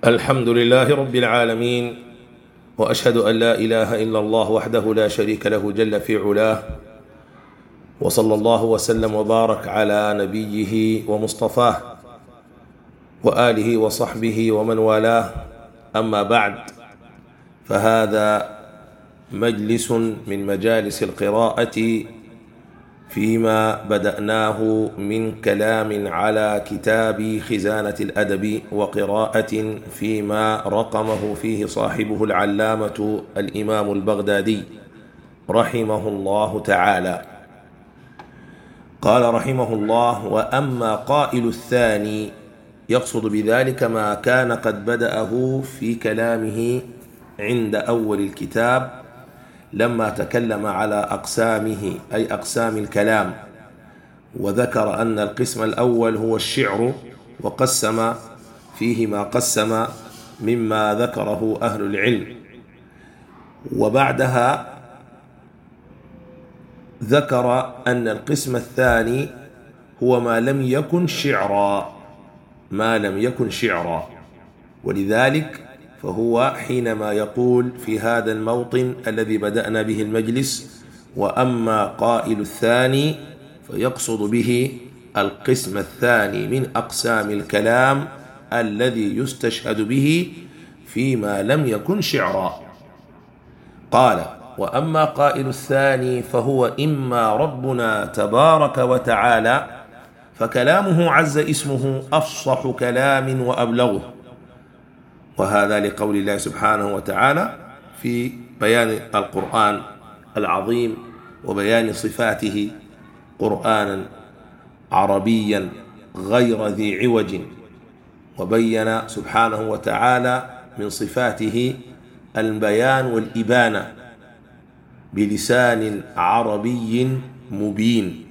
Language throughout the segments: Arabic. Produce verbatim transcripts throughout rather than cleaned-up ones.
الحمد لله رب العالمين، وأشهد أن لا إله إلا الله وحده لا شريك له جل في علاه، وصلى الله وسلم وبارك على نبيه ومصطفاه وآله وصحبه ومن والاه. أما بعد، فهذا مجلس من مجالس القراءة فيما بدأناه من كلام على كتاب خزانة الأدب، وقراءة فيما رقمه فيه صاحبه العلامة الإمام البغدادي رحمه الله تعالى. قال رحمه الله: وأما قائل الثاني، يقصد بذلك ما كان قد بدأه في كلامه عند أول الكتاب لما تكلم على أقسامه، أي أقسام الكلام، وذكر أن القسم الأول هو الشعر، وقسم فيه ما قسم مما ذكره أهل العلم. وبعدها ذكر أن القسم الثاني هو ما لم يكن شعرا، ما لم يكن شعرا ولذلك فهو حينما يقول في هذا الموطن الذي بدأنا به المجلس: وأما قائل الثاني، فيقصد به القسم الثاني من أقسام الكلام الذي يستشهد به فيما لم يكن شعرا. قال: وأما قائل الثاني فهو إما ربنا تبارك وتعالى، فكلامه عز اسمه أفصح كلام وأبلغه، وهذا لقول الله سبحانه وتعالى في بيان القرآن العظيم وبيان صفاته قرآنا عربيا غير ذي عوج. وبين سبحانه وتعالى من صفاته البيان والإبانة بلسان عربي مبين،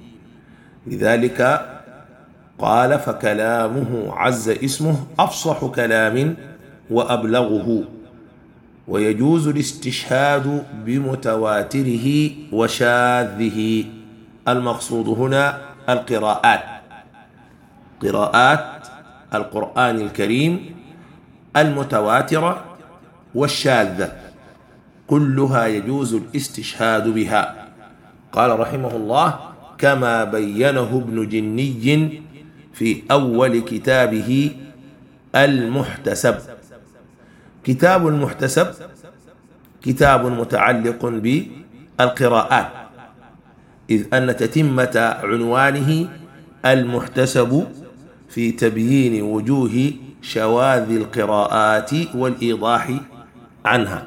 لذلك قال: فكلامه عز اسمه أفصح كلام وأبلغه. ويجوز الاستشهاد بمتواتره وشاذه. المقصود هنا القراءات، قراءات القرآن الكريم المتواترة والشاذة، كلها يجوز الاستشهاد بها. قال رحمه الله: كما بينه ابن جني في أول كتابه المحتسب. كتاب المحتسب كتاب متعلق بالقراءات، إذ أن تتمة عنوانه المحتسب في تبيين وجوه شواذ القراءات والإيضاح عنها.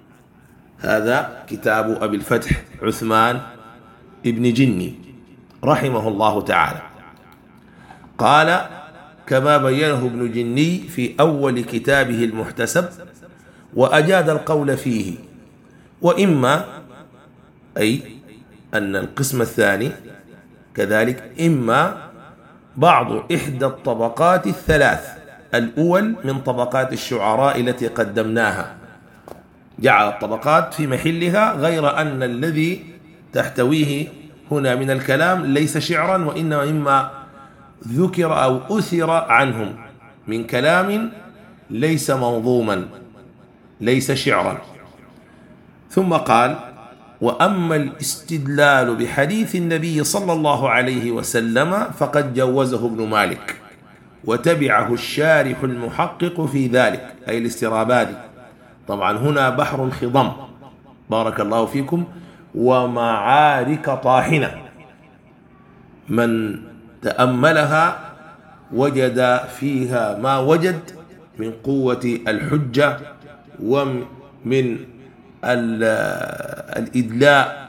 هذا كتاب أبي الفتح عثمان ابن جني رحمه الله تعالى. قال: كما بينه ابن جني في أول كتابه المحتسب، وأجاد القول فيه. وإما، أي أن القسم الثاني كذلك، إما بعض إحدى الطبقات الثلاث الأول من طبقات الشعراء التي قدمناها، جعل الطبقات في محلها، غير أن الذي تحتويه هنا من الكلام ليس شعرا، وإنما إما ذكر أو أثر عنهم من كلام ليس منظوما، ليس شعرا. ثم قال: وأما الاستدلال بحديث النبي صلى الله عليه وسلم فقد جوزه ابن مالك، وتبعه الشارح المحقق في ذلك، أي الاسترابادي. طبعا هنا بحر خضم بارك الله فيكم، ومعارك طاحنة، من تأملها وجد فيها ما وجد من قوة الحجة ومن الإدلاء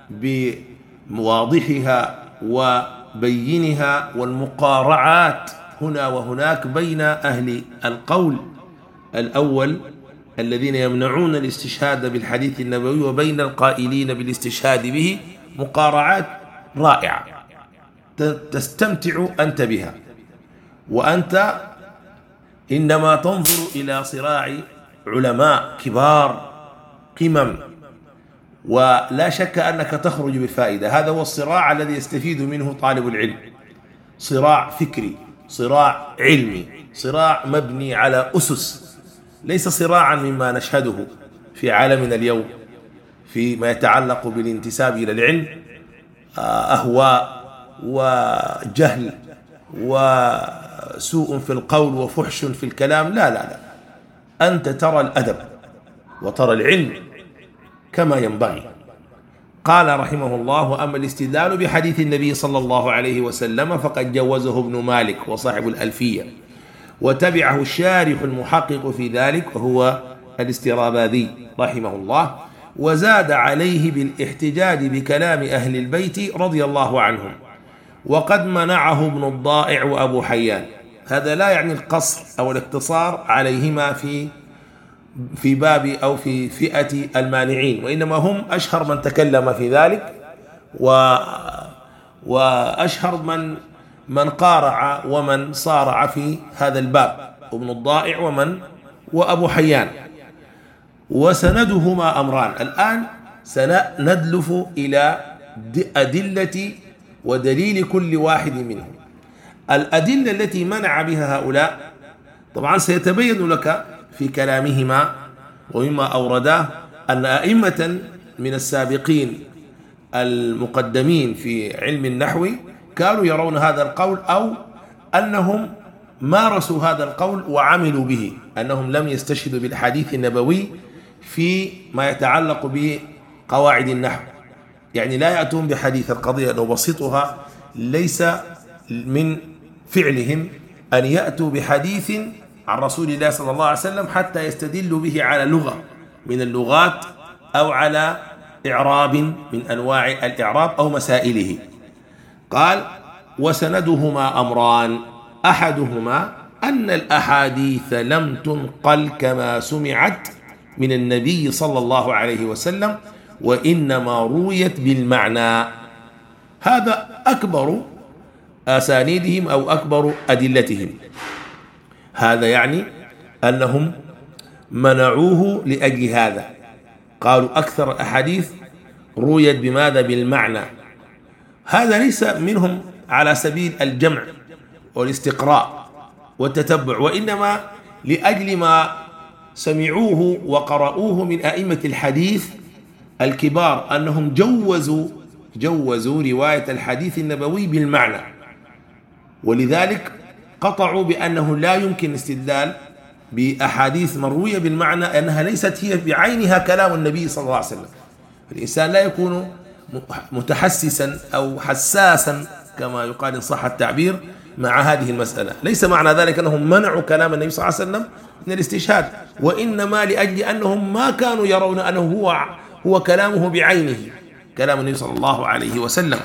بمواضحها وبينها، والمقارعات هنا وهناك بين أهل القول الأول الذين يمنعون الاستشهاد بالحديث النبوي وبين القائلين بالاستشهاد به، مقارعات رائعة تستمتع أنت بها، وأنت إنما تنظر إلى صراع علماء كبار قمم، ولا شك أنك تخرج بفائدة. هذا هو الصراع الذي يستفيد منه طالب العلم، صراع فكري، صراع علمي، صراع مبني على أسس ليس صراعا مما نشهده في عالمنا اليوم فيما يتعلق بالانتساب إلى العلم، أهواء وجهل وسوء في القول وفحش في الكلام. لا لا لا، أنت ترى الأدب وترى العلم كما ينبغي. قال رحمه الله: أما الاستدلال بحديث النبي صلى الله عليه وسلم فقد جوزه ابن مالك وصاحب الألفية، وتبعه الشارح المحقق في ذلك وهو الاستراباذي رحمه الله، وزاد عليه بالاحتجاج بكلام أهل البيت رضي الله عنهم، وقد منعه ابن الضائع وأبو حيان. هذا لا يعني القصر أو الاقتصار عليهما في في باب أو في فئة المانعين، وإنما هم أشهر من تكلم في ذلك و وأشهر من من قارع ومن صارع في هذا الباب، ابن الضائع ومن وأبو حيان. وسندهما أمران. الآن سندلف إلى أدلة ودليل كل واحد منهم. الأدلة التي منع بها هؤلاء طبعا سيتبين لك في كلامهما ومما أورداه أن أئمة من السابقين المقدمين في علم النحو كانوا يرون هذا القول، أو أنهم مارسوا هذا القول وعملوا به، أنهم لم يستشهدوا بالحديث النبوي في ما يتعلق بقواعد النحو. يعني لا يأتون بحديث القضية لو بسيطها، ليس من فعلهم أن يأتوا بحديث عن رسول الله صلى الله عليه وسلم حتى يستدلوا به على لغة من اللغات أو على إعراب من أنواع الإعراب أو مسائله. قال: وسندهما أمران، أحدهما أن الأحاديث لم تنقل كما سمعت من النبي صلى الله عليه وسلم، وإنما رويت بالمعنى. هذا أكبر أسانيدهم أو أكبر أدلتهم. هذا يعني أنهم منعوه لأجل هذا، قالوا أكثر الأحاديث رويت بماذا؟ بالمعنى. هذا ليس منهم على سبيل الجمع والاستقراء والتتبع، وإنما لأجل ما سمعوه وقرأوه من أئمة الحديث الكبار، أنهم جوزوا جوزوا رواية الحديث النبوي بالمعنى، ولذلك قطعوا بأنه لا يمكن استدلال بأحاديث مروية بالمعنى، أنها ليست هي بعينها كلام النبي صلى الله عليه وسلم. الإنسان لا يكون متحسسا أو حساسا كما يقال إن صح التعبير مع هذه المسألة. ليس معنى ذلك أنهم منعوا كلام النبي صلى الله عليه وسلم من الاستشهاد، وإنما لأجل أنهم ما كانوا يرون أنه هو هو كلامه بعينه، كلام النبي صلى الله عليه وسلم.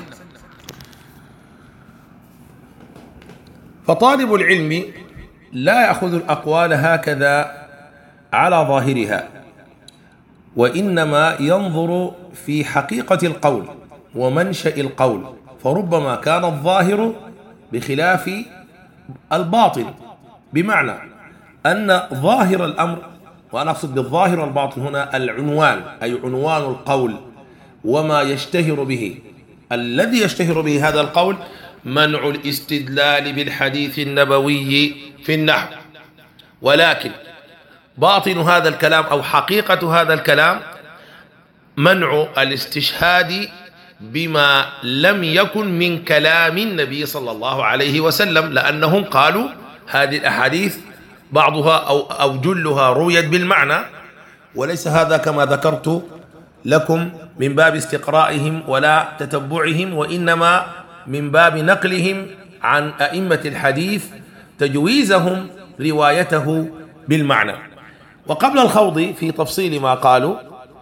فطالب العلم لا يأخذ الأقوال هكذا على ظاهرها، وإنما ينظر في حقيقة القول ومنشأ القول، فربما كان الظاهر بخلاف الباطن، بمعنى أن ظاهر الأمر، وأنا أقصد بالظاهر والباطن هنا العنوان، أي عنوان القول وما يشتهر به. الذي يشتهر به هذا القول منع الاستدلال بالحديث النبوي في النحو، ولكن باطن هذا الكلام أو حقيقة هذا الكلام منع الاستشهاد بما لم يكن من كلام النبي صلى الله عليه وسلم، لأنهم قالوا هذه الأحاديث بعضها أو أو جلها رويت بالمعنى، وليس هذا كما ذكرت لكم من باب استقرائهم ولا تتبعهم، وإنما من باب نقلهم عن أئمة الحديث تجويزهم روايته بالمعنى. وقبل الخوض في تفصيل ما قالوا،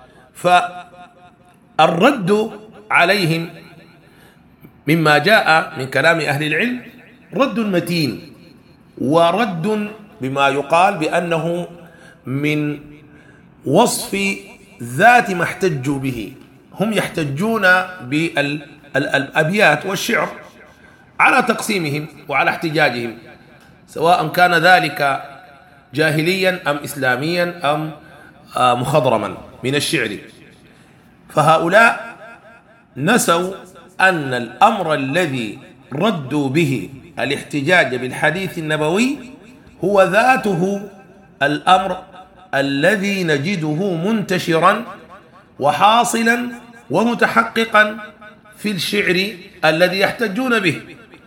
فالرد عليهم مما جاء من كلام أهل العلم رد متين، ورد بما يقال بأنه من وصف ذات ما احتجوا به. هم يحتجون بالأبيات والشعر على تقسيمهم وعلى احتجاجهم، سواء كان ذلك جاهليا أم إسلاميا أم مخضرما من الشعر. فهؤلاء نسوا أن الأمر الذي ردوا به الاحتجاج بالحديث النبوي هو ذاته الأمر الذي نجده منتشرا وحاصلا ومتحققا في الشعر الذي يحتجون به.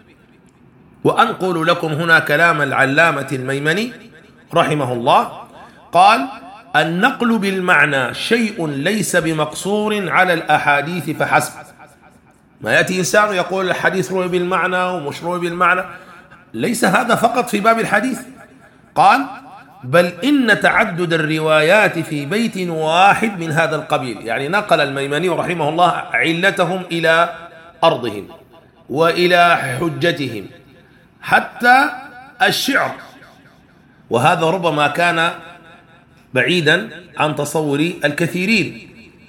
وأنقل لكم هنا كلام العلامة الميمني رحمه الله، قال: النقل بالمعنى شيء ليس بمقصور على الأحاديث فحسب. ما يأتي إنسان يقول الحديث روي بالمعنى ومش روي بالمعنى، ليس هذا فقط في باب الحديث. قال: بل إن تعدد الروايات في بيت واحد من هذا القبيل. يعني نقل الميمني رحمه الله علتهم إلى أرضهم وإلى حجتهم حتى الشعر، وهذا ربما كان بعيدا عن تصور الكثيرين.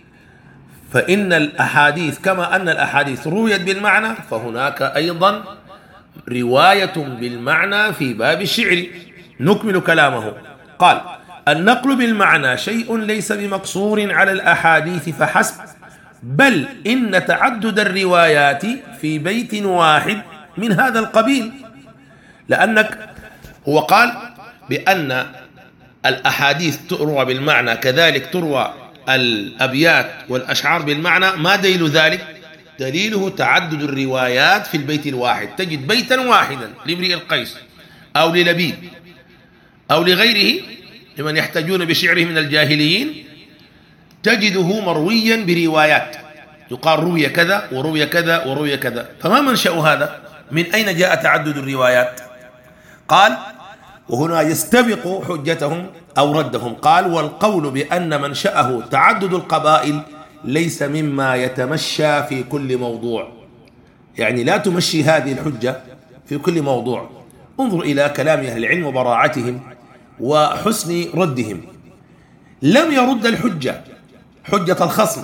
فإن الأحاديث كما أن الأحاديث رويت بالمعنى، فهناك أيضا رواية بالمعنى في باب الشعر. نكمل كلامه. قال: النقل بالمعنى شيء ليس بمقصور على الأحاديث فحسب، بل إن تعدد الروايات في بيت واحد من هذا القبيل. لأنك هو قال بأن الأحاديث تروى بالمعنى، كذلك تروى الأبيات والأشعار بالمعنى. ما دليل ذلك؟ دليله تعدد الروايات في البيت الواحد. تجد بيتا واحدا لامرئ القيس أو للبيب أو لغيره لمن يحتاجون بشعره من الجاهليين، تجده مرويا بروايات، يقال روي كذا وروي كذا وروي كذا. فما منشأ هذا؟ من أين جاء تعدد الروايات؟ قال، وهنا يستبق حجتهم أو ردهم، قال: والقول بأن منشأه تعدد القبائل ليس مما يتمشى في كل موضوع. يعني لا تمشي هذه الحجة في كل موضوع. انظر إلى كلام أهل العلم وبراعتهم وحسن ردهم. لم يرد الحجة، حجة الخصم،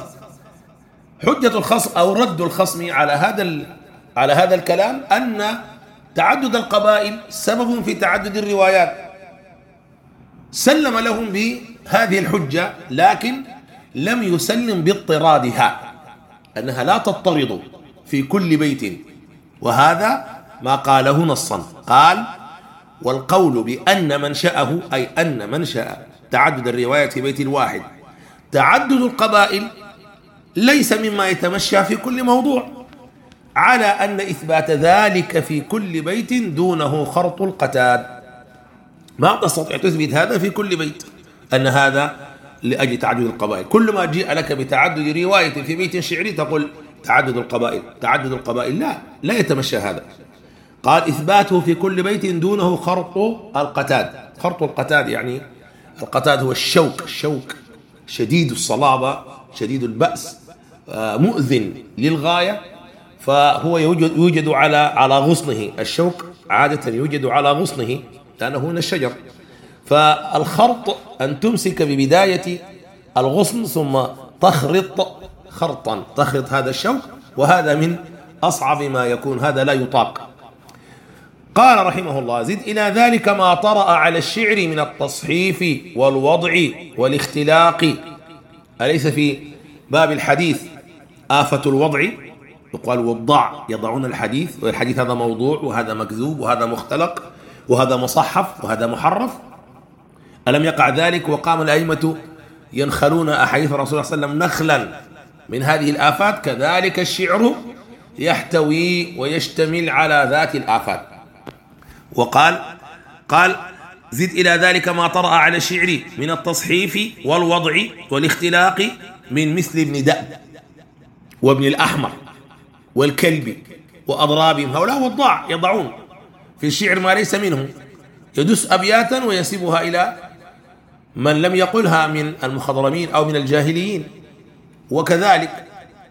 حجة الخصم أو رد الخصم على هذا على هذا الكلام أن تعدد القبائل سبب في تعدد الروايات. سلم لهم بهذه الحجة، لكن لم يسلم باضطرادها، أنها لا تضطرد في كل بيت، وهذا ما قاله نصا. قال: والقول بأن منشأه، أي أن منشأ تعدد الروايات في بيت الواحد تعدد القبائل، ليس مما يتمشى في كل موضوع، على أن إثبات ذلك في كل بيت دونه خرط القتاد. ما تستطيع تثبت هذا في كل بيت، أن هذا لأجل تعدد القبائل. كل ما جاء لك بتعدد رواية في بيت شعري تقول تعدد القبائل، تعدد القبائل. لا، لا يتمشى هذا. قال: إثباته في كل بيت دونه خرط القتاد. خرط القتاد يعني القتاد هو الشوك، الشوك شديد الصلابة شديد البأس، مؤذن للغاية، فهو يوجد, يوجد على على غصنه. الشوك عادة يوجد على غصنه لأنه من الشجر. فالخرط أن تمسك ببداية الغصن ثم تخرط خرطا، تخرط هذا الشوك، وهذا من أصعب ما يكون، هذا لا يطاق. قال رحمه الله: زد إلى ذلك ما طرأ على الشعر من التصحيف والوضع والاختلاق. أليس في باب الحديث آفة الوضع؟ يقال وضع، يضعون الحديث، والحديث هذا موضوع وهذا مكذوب وهذا مختلق وهذا مصحف وهذا محرف. ألم يقع ذلك وقام الأئمة ينخلون أحاديث الرسول صلى الله عليه وسلم نخلا من هذه الآفات؟ كذلك الشعر يحتوي ويشتمل على ذات الآفات. وقال قال زد إلى ذلك ما طرأ على الشعر من التصحيف والوضع والاختلاق من مثل ابن دأب وابن الأحمر والكلب وأضرابهم. هؤلاء وضاع يضعون في الشعر ما ليس منهم، يدس أبياتا ويسيبها إلى من لم يقلها من المخضرمين أو من الجاهليين. وكذلك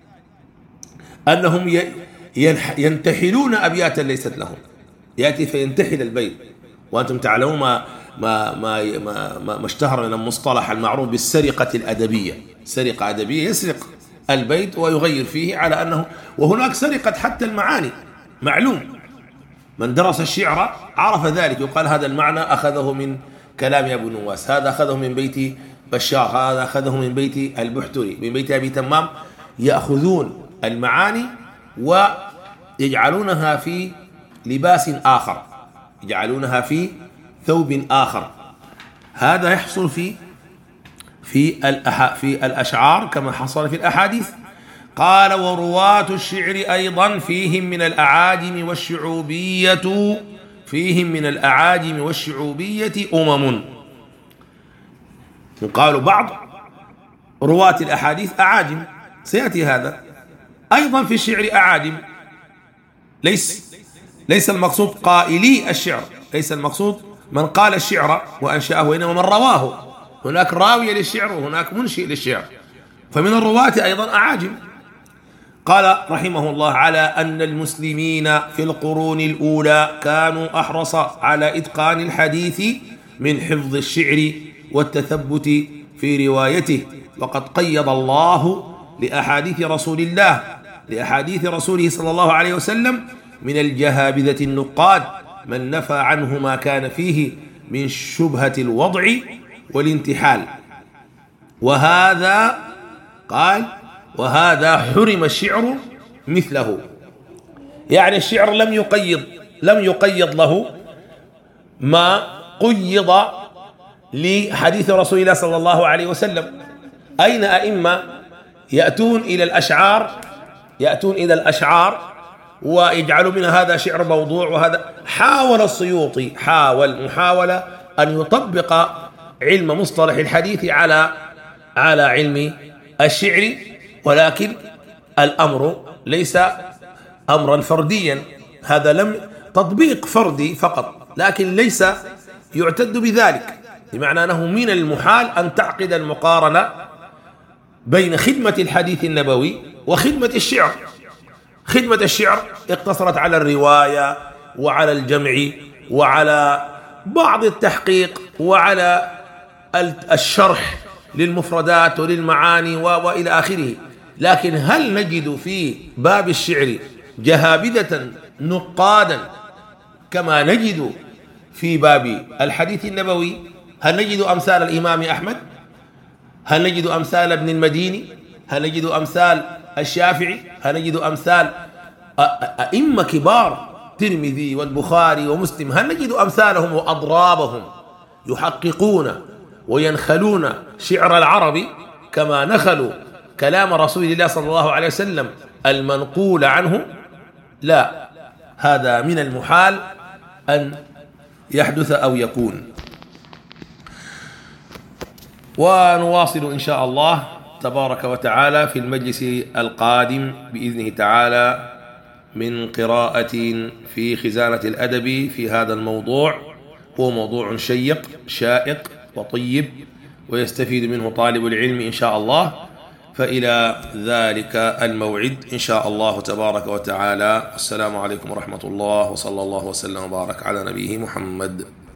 أنهم ينتحلون أبياتا ليست لهم، يأتي فينتحل البيت. وأنتم تعلمون ما ما ما ما, ما اشتهر من المصطلح المعروف بالسرقة الأدبية. سرقة أدبية، يسرق البيت ويغير فيه على أنه، وهناك سرقة حتى المعاني معلوم. من درس الشعر عرف ذلك، يقال هذا المعنى أخذه من كلام أبو نواس، هذا أخذه من بيت بشار، هذا أخذه من بيت البحتري، من بيت أبي تمام. يأخذون المعاني ويجعلونها في لباس آخر، يجعلونها في ثوب آخر. هذا يحصل في في في الأشعار كما حصل في الأحاديث. قال: ورواة الشعر أيضا فيهم من الأعاجم والشعوبية فيهم من الأعاجم والشعوبية أمم. قالوا بعض رواة الأحاديث أعاجم، سيأتي هذا. أيضا في الشعر أعاجم، ليس ليس المقصود قائلي الشعر، ليس المقصود من قال الشعر وأنشأه، وإنما من رواه. هناك راوي للشعر وهناك منشئ للشعر، فمن الرواة أيضا أعاجم. قال رحمه الله: على أن المسلمين في القرون الأولى كانوا أحرص على إتقان الحديث من حفظ الشعر والتثبت في روايته، وقد قيض الله لأحاديث رسول الله لأحاديث رسوله صلى الله عليه وسلم من الجهابذة النقاد من نفى عنه ما كان فيه من شبهة الوضع والانتحال. وهذا قال وهذا حرم الشعر مثله، يعني الشعر لم يقيض لم يقيض له ما قيض لحديث رسول الله صلى الله عليه وسلم. أين أئمة يأتون إلى الأشعار يأتون إلى الأشعار ويجعلوا من هذا شعر موضوع وهذا. حاول السيوطي حاول محاولة أن يطبق علم مصطلح الحديث على على علم الشعر، ولكن الأمر ليس أمرا فرديا، هذا لم تطبيق فردي فقط، لكن ليس يعتد بذلك، بمعنى أنه من المحال أن تعقد المقارنة بين خدمة الحديث النبوي وخدمة الشعر. خدمة الشعر اقتصرت على الرواية وعلى الجمع وعلى بعض التحقيق وعلى الشرح للمفردات وللمعاني وإلى آخره. لكن هل نجد في باب الشعر جهابذة نقادا كما نجد في باب الحديث النبوي؟ هل نجد أمثال الإمام أحمد؟ هل نجد أمثال ابن المديني؟ هل نجد أمثال الشافعي؟ هل نجد أمثال أئمة كبار الترمذي والبخاري ومسلم؟ هل نجد أمثالهم وأضرابهم يحققون وينخلون شعر العرب كما نخلوا كلام رسول الله صلى الله عليه وسلم المنقول عنه؟ لا، هذا من المحال أن يحدث أو يكون. ونواصل إن شاء الله تبارك وتعالى في المجلس القادم بإذنه تعالى من قراءة في خزانة الأدب في هذا الموضوع. هو موضوع شيق شائق وطيب ويستفيد منه طالب العلم إن شاء الله. فإلى ذلك الموعد إن شاء الله تبارك وتعالى. السلام عليكم ورحمة الله، وصلى الله وسلم وبارك على نبيه محمد.